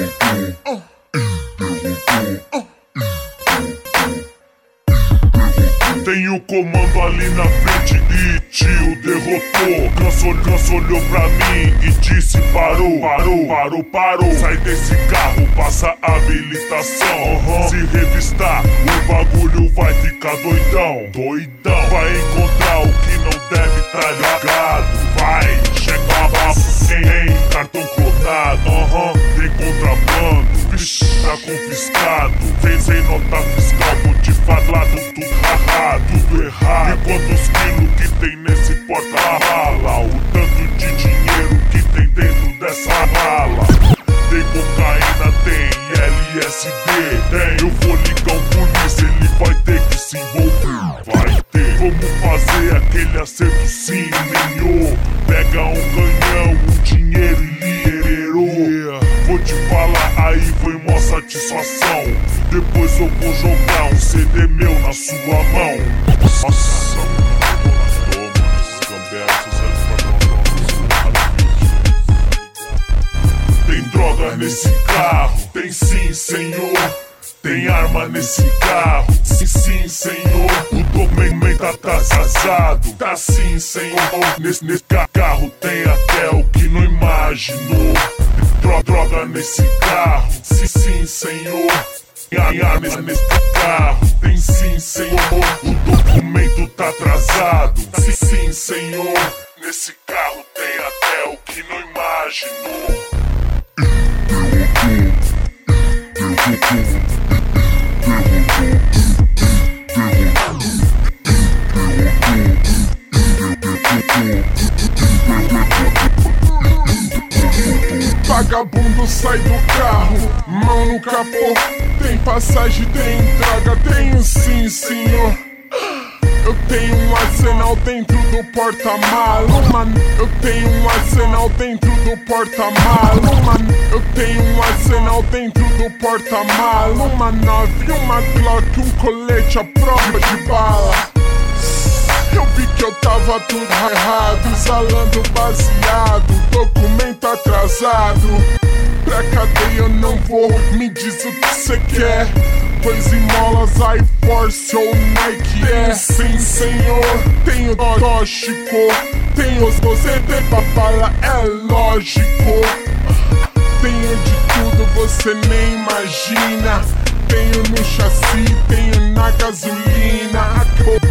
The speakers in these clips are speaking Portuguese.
Tem o comando ali na frente e tio derrotou. Ganso olhou pra mim e disse parou. Sai desse carro, passa a habilitação. Se revistar, o bagulho vai ficar doidão. Vai encontrar o que não deve tá ligado. Vai, checa abaixo, tem cartão clonado. Tem contrabando, bicho, tá confiscado. Sem nota fiscal, vou te falar tudo errado. E quantos quilos que tem nesse porta-mala? O tanto de dinheiro que tem dentro dessa mala. Tem cocaína, tem LSD, tem. Eu vou ligar o polícia, ele vai ter que se envolver. Vai ter. Vamos fazer aquele acerto sim, menino. Pega um canhão, um dinheiro e liberou. Vou te falar, aí foi mó satisfação. Depois eu vou jogar um CD meu na sua mão. Nossa, mano, esses gambelas, tem droga nesse carro, tem sim, senhor. Tem arma nesse carro, sim, senhor. O documento tá atrasado, tá sim, senhor. Nesse carro tem até o que não imaginou. Droga nesse carro, sim, senhor. Tem arma nesse carro, tem sim, senhor. O documento tá atrasado, sim, senhor. Nesse carro tem até o que não imaginou. Vagabundo sai do carro, mão no capô. Tem passagem, tem droga, tenho sim, senhor. Eu tenho um arsenal dentro do porta-malo, mano. Eu tenho um arsenal dentro do porta-malo, mano. Eu tenho um arsenal dentro do porta-malo. Uma 9, uma Glock, um colete à prova de bala. Eu vi que eu tava tudo errado, exalando baseado, documento atrasado. Pra cadeia eu não vou, me diz o que cê quer. Pois em molas, iForce ou Nike é. Sim, senhor, tenho tóxico. Tenho você tem pra falar, é lógico. Tenho de tudo, você nem imagina. Tenho no chassi, tenho na gasolina.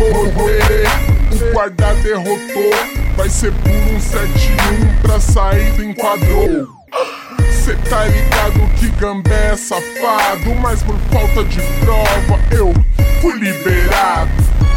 O guarda derrotou, vai ser por 171 pra saída enquadrou. Cê tá ligado que Gambé é safado, mas por falta de prova eu fui liberado.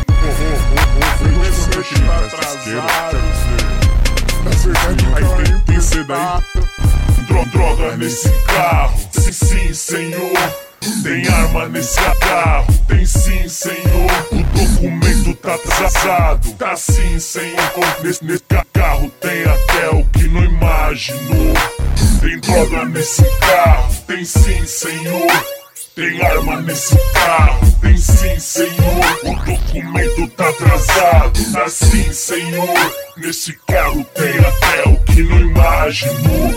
Na verdade, tem ser daí. Droga nesse carro, sim, senhor. Tem arma nesse carro, tem sim, senhor. O documento tá atrasado, tá sim, senhor. Nesse carro tem até o que não imaginou. Tem droga nesse carro, tem sim, senhor. Tem arma nesse carro, tem sim, senhor. O documento tá atrasado, tá sim, senhor. Nesse carro tem até o que não imaginou.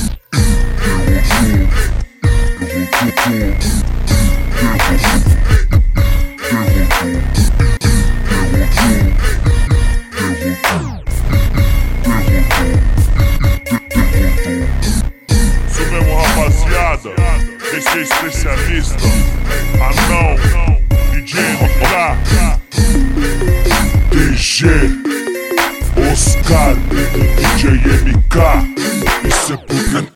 Isso mesmo, rapaziada. Esse é especialista. Anão, DJ MK, DG, Oscar, DJ MK. Isso é porque